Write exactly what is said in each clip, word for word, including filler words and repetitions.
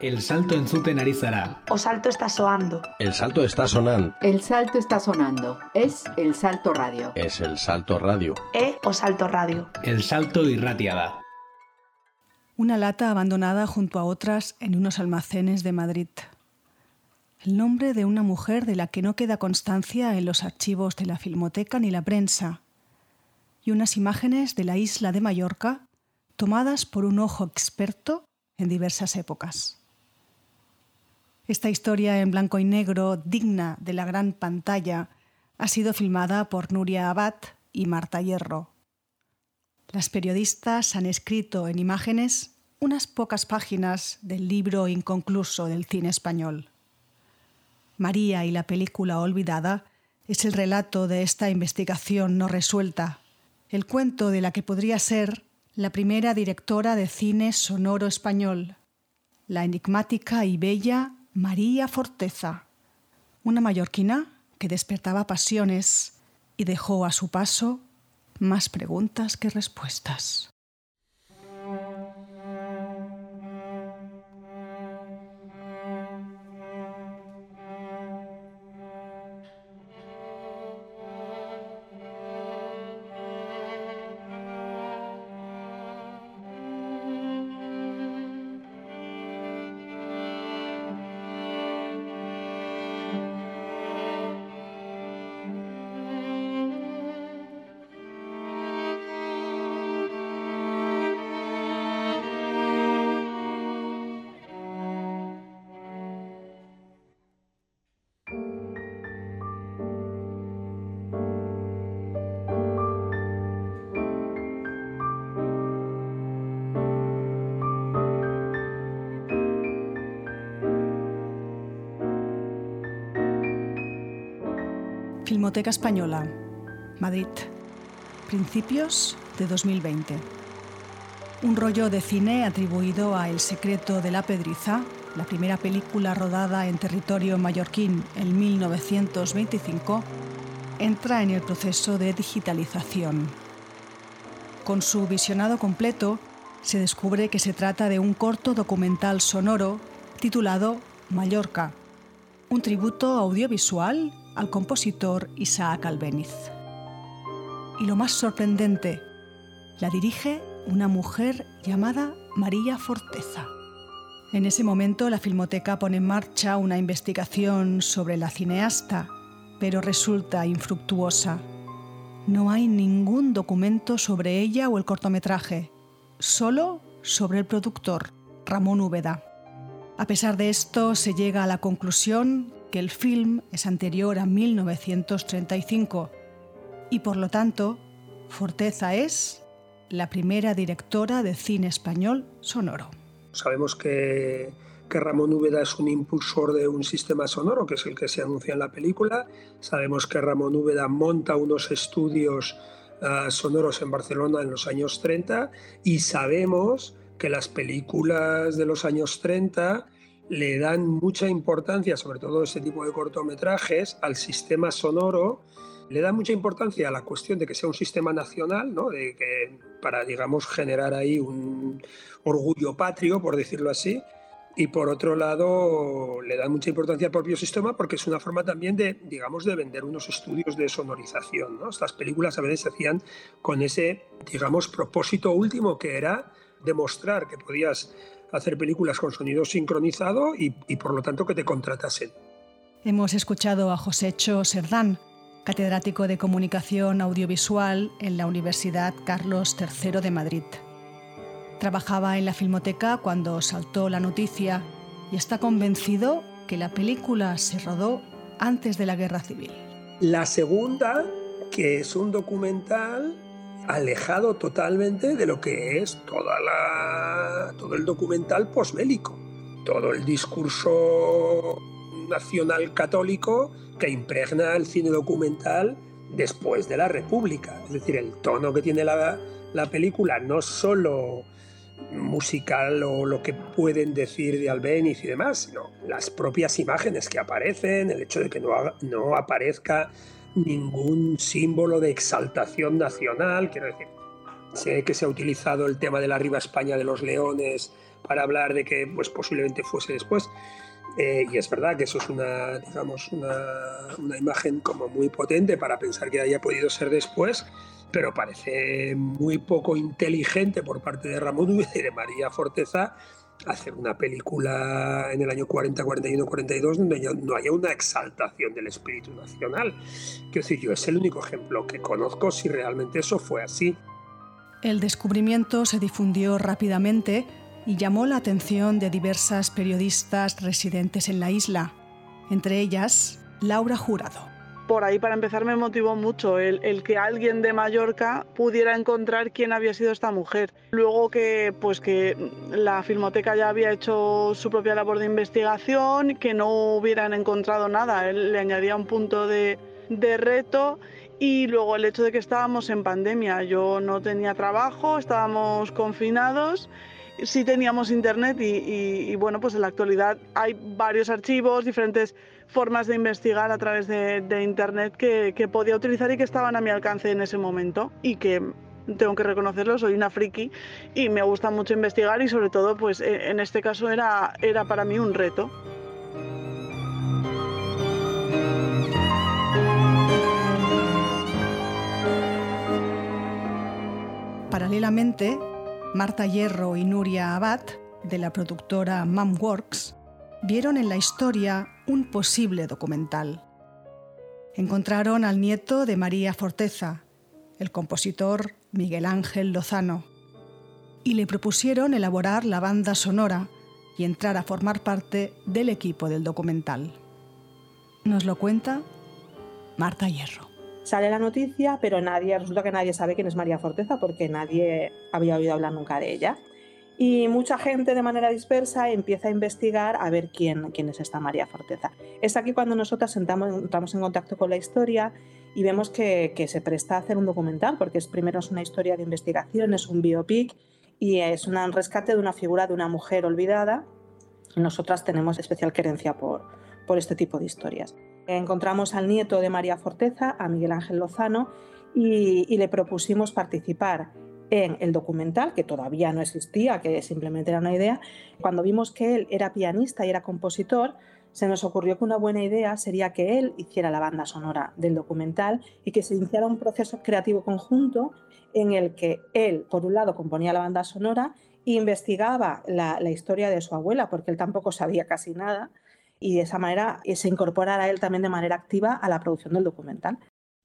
El salto entzuten ari zara. O salto está soando. El salto está sonando. El salto está sonando. Es el Salto Radio. Es el Salto Radio. E o salto radio. El salto irratia da. Una lata abandonada junto a otras en unos almacenes de Madrid. El nombre de una mujer de la que no queda constancia en los archivos de la Filmoteca ni la prensa. Y unas imágenes de la isla de Mallorca tomadas por un ojo experto en diversas épocas. Esta historia en blanco y negro, digna de la gran pantalla, ha sido filmada por Nuria Abad y Marta Hierro. Las periodistas han escrito en imágenes unas pocas páginas del libro inconcluso del cine español. María y la película olvidada es el relato de esta investigación no resuelta, el cuento de la que podría ser la primera directora de cine sonoro español, la enigmática y bella María Forteza, una mallorquina que despertaba pasiones y dejó a su paso más preguntas que respuestas. Filmoteca Española, Madrid, principios de dos mil veinte. Un rollo de cine atribuido a El secreto de la Pedriza, la primera película rodada en territorio mallorquín en mil novecientos veinticinco, entra en el proceso de digitalización. Con su visionado completo, se descubre que se trata de un corto documental sonoro titulado Mallorca, un tributo audiovisual al compositor Isaac Albéniz. Y lo más sorprendente, la dirige una mujer llamada María Forteza. En ese momento la Filmoteca pone en marcha una investigación sobre la cineasta, pero resulta infructuosa. No hay ningún documento sobre ella o el cortometraje, solo sobre el productor, Ramón Úbeda. A pesar de esto, se llega a la conclusión que el film es anterior a mil novecientos treinta y cinco y, por lo tanto, Forteza es la primera directora de cine español sonoro. Sabemos que, que Ramón Úbeda es un impulsor de un sistema sonoro, que es el que se anuncia en la película. Sabemos que Ramón Úbeda monta unos estudios uh, sonoros en Barcelona en los años treinta y sabemos que las películas de los años treinta le dan mucha importancia, sobre todo este tipo de cortometrajes, al sistema sonoro. Le da mucha importancia a la cuestión de que sea un sistema nacional, ¿no? De que, para, digamos, generar ahí un orgullo patrio, por decirlo así. Y por otro lado, le da mucha importancia al propio sistema porque es una forma también de, digamos, de vender unos estudios de sonorización, ¿no? Estas películas a veces se hacían con ese, digamos, propósito último, que era demostrar que podías hacer películas con sonido sincronizado y, y por lo tanto que te contratasen. Hemos escuchado a Josécho Serdán, catedrático de Comunicación Audiovisual en la Universidad Carlos tercero de Madrid. Trabajaba en la Filmoteca cuando saltó la noticia y está convencido que la película se rodó antes de la Guerra Civil. La segunda, que es un documental alejado totalmente de lo que es toda la, todo el documental posbélico, todo el discurso nacional católico que impregna el cine documental después de la República. Es decir, el tono que tiene la, la película, no solo musical o lo que pueden decir de Albéniz y demás, sino las propias imágenes que aparecen, el hecho de que no, haga, no aparezca ningún símbolo de exaltación nacional, quiero decir, Sé que se ha utilizado el tema de la Arriba España de los Leones para hablar de que pues, posiblemente fuese después. Eh, y es verdad que eso es una, digamos, una, una imagen como muy potente para pensar que haya podido ser después, pero parece muy poco inteligente por parte de Ramón Úbeda y de María Forteza hacer una película en el año cuarenta, cuarenta y uno, cuarenta y dos donde no haya una exaltación del espíritu nacional. Quiero decir, yo es el único ejemplo que conozco si realmente eso fue así. El descubrimiento se difundió rápidamente y llamó la atención de diversas periodistas residentes en la isla, entre ellas Laura Jurado. Por ahí, para empezar, me motivó mucho el, el que alguien de Mallorca pudiera encontrar quién había sido esta mujer. Luego que, pues, que la Filmoteca ya había hecho su propia labor de investigación, que no hubieran encontrado nada, él le añadía un punto de, de reto. Y luego el hecho de que estábamos en pandemia, yo no tenía trabajo, estábamos confinados, sí teníamos internet y, y, y bueno, pues en la actualidad hay varios archivos, diferentes formas de investigar a través de, de internet que, que podía utilizar y que estaban a mi alcance en ese momento y que tengo que reconocerlo, soy una friki y me gusta mucho investigar y sobre todo pues en este caso era, era para mí un reto. Paralelamente, Marta Hierro y Nuria Abad, de la productora Mamworks, vieron en la historia un posible documental. Encontraron al nieto de María Forteza, el compositor Miguel Ángel Lozano, y le propusieron elaborar la banda sonora y entrar a formar parte del equipo del documental. Nos lo cuenta Marta Hierro. Sale la noticia, pero nadie, resulta que nadie sabe quién es María Forteza porque nadie había oído hablar nunca de ella. Y mucha gente de manera dispersa empieza a investigar a ver quién, quién es esta María Forteza. Es aquí cuando nosotras sentamos, entramos en contacto con la historia y vemos que, que se presta a hacer un documental, porque es, primero es una historia de investigación, es un biopic y es un rescate de una figura de una mujer olvidada. Nosotras tenemos especial querencia por, por este tipo de historias. Encontramos al nieto de María Forteza, a Miguel Ángel Lozano, y, y le propusimos participar en el documental, que todavía no existía, que simplemente era una idea. Cuando vimos que él era pianista y era compositor, se nos ocurrió que una buena idea sería que él hiciera la banda sonora del documental y que se iniciara un proceso creativo conjunto en el que él, por un lado, componía la banda sonora e investigaba la, la historia de su abuela, porque él tampoco sabía casi nada, y de esa manera se incorporara él también de manera activa a la producción del documental.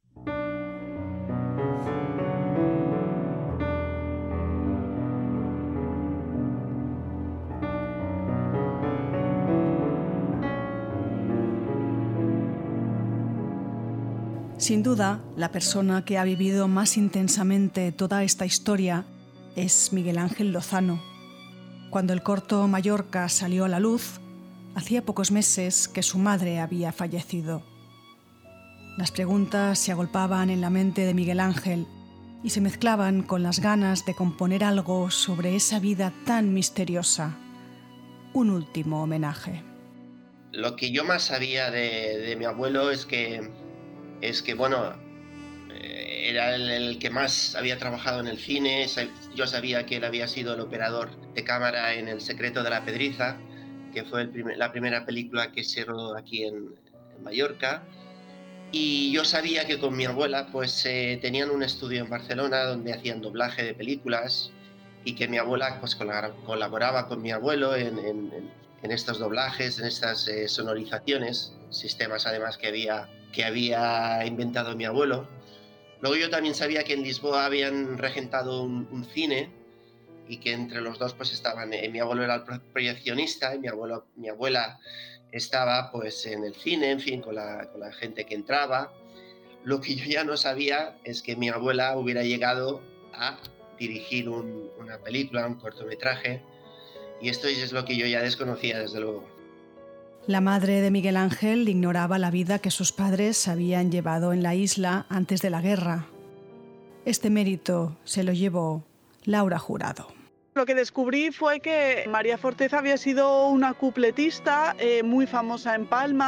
Sin duda, la persona que ha vivido más intensamente toda esta historia es Miguel Ángel Lozano. Cuando el corto Mallorca salió a la luz, hacía pocos meses que su madre había fallecido. Las preguntas se agolpaban en la mente de Miguel Ángel y se mezclaban con las ganas de componer algo sobre esa vida tan misteriosa. Un último homenaje. Lo que yo más sabía de, de mi abuelo es que, es que bueno, era el, el que más había trabajado en el cine. Yo sabía que él había sido el operador de cámara en El secreto de la Pedriza, que fue el primer, la primera película que se rodó aquí en, en Mallorca. Y yo sabía que con mi abuela pues eh, tenían un estudio en Barcelona donde hacían doblaje de películas y que mi abuela pues colaboraba con mi abuelo en, en, en estos doblajes, en estas eh, sonorizaciones, sistemas además que había, que había inventado mi abuelo. Luego yo también sabía que en Lisboa habían regentado un, un cine y que entre los dos pues estaban, eh, mi abuelo era el proyeccionista y mi, abuelo, mi abuela estaba pues en el cine, en fin, con la, con la gente que entraba. Lo que yo ya no sabía es que mi abuela hubiera llegado a dirigir un, una película, un cortometraje, y esto es lo que yo ya desconocía, desde luego. La madre de Miguel Ángel ignoraba la vida que sus padres habían llevado en la isla antes de la guerra. Este mérito se lo llevó Laura Jurado. Lo que descubrí fue que María Forteza había sido una cupletista eh, muy famosa en Palma,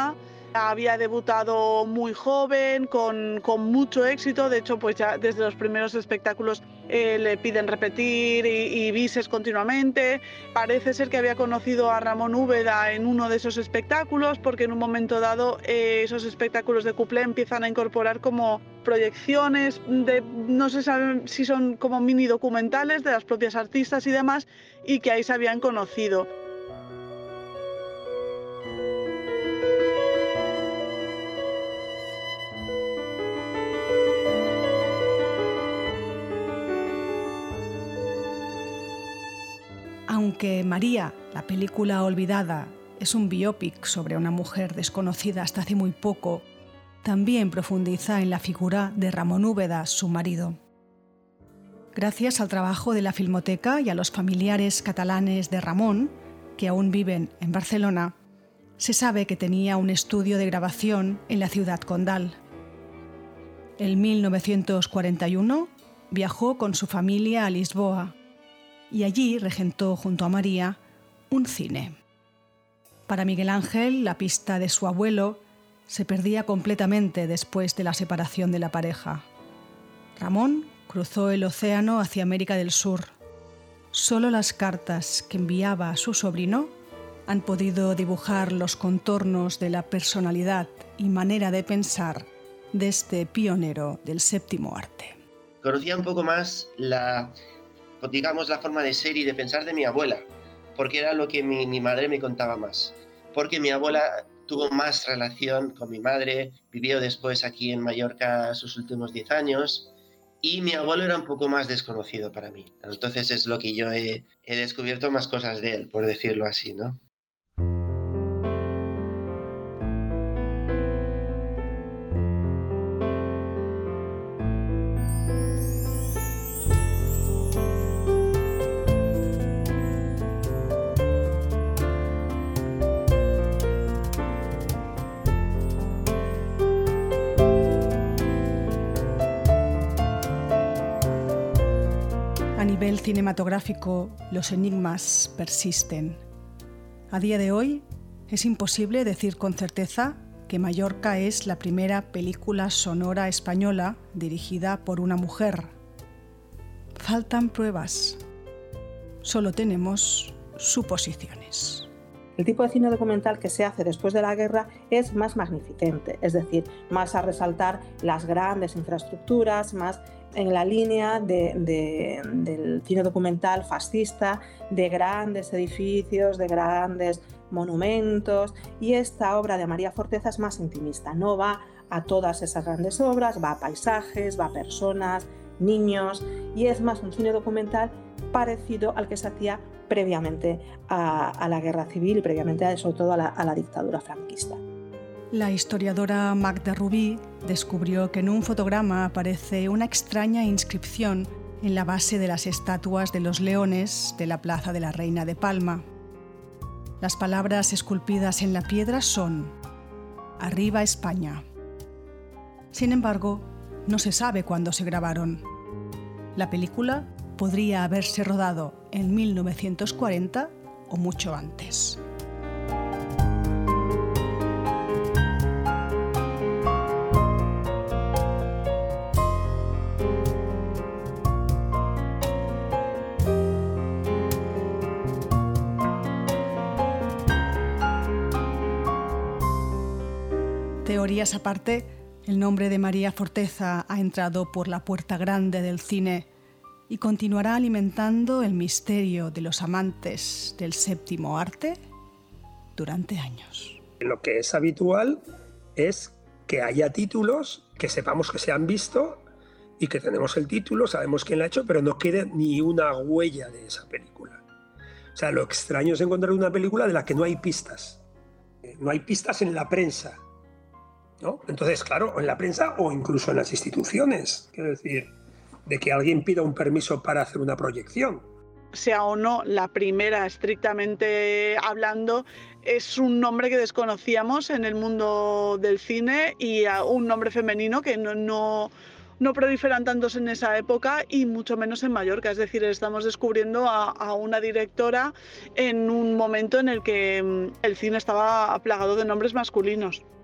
Había debutado muy joven, con, con mucho éxito. De hecho, pues ya desde los primeros espectáculos eh, le piden repetir y, y bises continuamente. Parece ser que había conocido a Ramón Úbeda en uno de esos espectáculos, porque en un momento dado eh, esos espectáculos de cuplé empiezan a incorporar como proyecciones de, no se sabe si son como mini documentales de las propias artistas y demás, y que ahí se habían conocido. Aunque María, la película olvidada, es un biopic sobre una mujer desconocida hasta hace muy poco, también profundiza en la figura de Ramón Úbeda, su marido. Gracias al trabajo de la Filmoteca y a los familiares catalanes de Ramón, que aún viven en Barcelona, se sabe que tenía un estudio de grabación en la ciudad condal. En mil novecientos cuarenta y uno viajó con su familia a Lisboa y allí regentó junto a María un cine. Para Miguel Ángel, la pista de su abuelo se perdía completamente después de la separación de la pareja. Ramón cruzó el océano hacia América del Sur. Solo las cartas que enviaba a su sobrino han podido dibujar los contornos de la personalidad y manera de pensar de este pionero del séptimo arte. Conocía un poco más la, digamos, la forma de ser y de pensar de mi abuela, porque era lo que mi, mi madre me contaba más. Porque mi abuela tuvo más relación con mi madre, vivió después aquí en Mallorca sus últimos diez años, y mi abuelo era un poco más desconocido para mí. Entonces es lo que yo he, he descubierto más cosas de él, por decirlo así, ¿no? A nivel cinematográfico, los enigmas persisten. A día de hoy, es imposible decir con certeza que Mallorca es la primera película sonora española dirigida por una mujer. Faltan pruebas. Solo tenemos suposiciones. El tipo de cine documental que se hace después de la guerra es más magnificente, es decir, más a resaltar las grandes infraestructuras, más en la línea de, de, del cine documental fascista, de grandes edificios, de grandes monumentos, y esta obra de María Forteza es más intimista, no va a todas esas grandes obras, va a paisajes, va a personas, niños, y es más un cine documental parecido al que se hacía previamente a, a la guerra civil y previamente sobre todo a la, a la dictadura franquista. La historiadora Magda Rubí descubrió que en un fotograma aparece una extraña inscripción en la base de las estatuas de los leones de la Plaza de la Reina de Palma. Las palabras esculpidas en la piedra son «Arriba España». Sin embargo, no se sabe cuándo se grabaron. La película podría haberse rodado en mil novecientos cuarenta o mucho antes. Teorías aparte, el nombre de María Forteza ha entrado por la puerta grande del cine y continuará alimentando el misterio de los amantes del séptimo arte durante años. Lo que es habitual es que haya títulos, que sepamos que se han visto y que tenemos el título, sabemos quién lo ha hecho, pero no quede ni una huella de esa película. O sea, lo extraño es encontrar una película de la que no hay pistas. No hay pistas en la prensa, ¿no? Entonces, claro, en la prensa o incluso en las instituciones, quiero decir, de que alguien pida un permiso para hacer una proyección. Sea o no la primera, estrictamente hablando, es un nombre que desconocíamos en el mundo del cine y un nombre femenino que no, no, no proliferan tantos en esa época y mucho menos en Mallorca. Es decir, estamos descubriendo a, a una directora en un momento en el que el cine estaba plagado de nombres masculinos.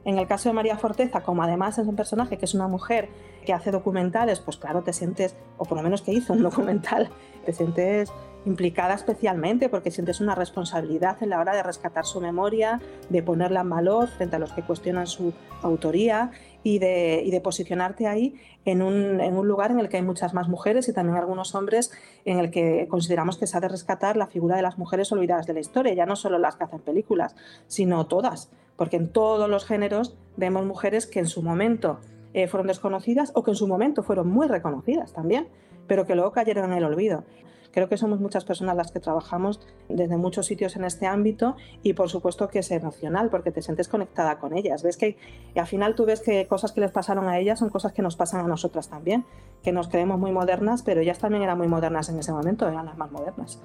En el caso de María Forteza, como además es un personaje que es una mujer que hace documentales, pues claro, te sientes, o por lo menos que hizo un documental, te sientes implicada especialmente porque sientes una responsabilidad en la hora de rescatar su memoria, de ponerla en valor frente a los que cuestionan su autoría y de, y de posicionarte ahí en un, en un lugar en el que hay muchas más mujeres y también algunos hombres en el que consideramos que se ha de rescatar la figura de las mujeres olvidadas de la historia, ya no solo las que hacen películas, sino todas, porque en todos los géneros vemos mujeres que en su momento eh, fueron desconocidas o que en su momento fueron muy reconocidas también, pero que luego cayeron en el olvido. Creo que somos muchas personas las que trabajamos desde muchos sitios en este ámbito y por supuesto que es emocional porque te sientes conectada con ellas. Ves que y al final tú ves que cosas que les pasaron a ellas son cosas que nos pasan a nosotras también, que nos creemos muy modernas, pero ellas también eran muy modernas en ese momento, eran las más modernas.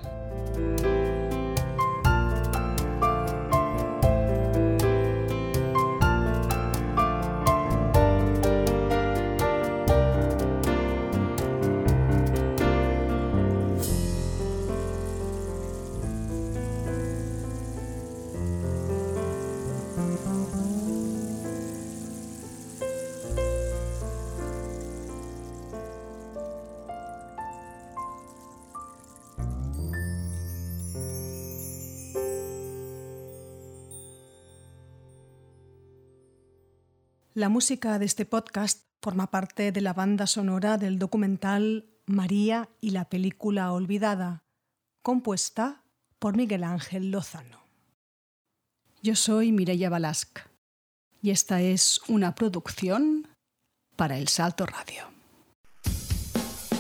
La música de este podcast forma parte de la banda sonora del documental María y la película olvidada, compuesta por Miguel Ángel Lozano. Yo soy Mireia Balasch y esta es una producción para El Salto Radio.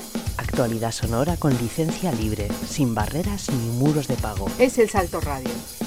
Actualidad sonora con licencia libre, sin barreras ni muros de pago. Es El Salto Radio.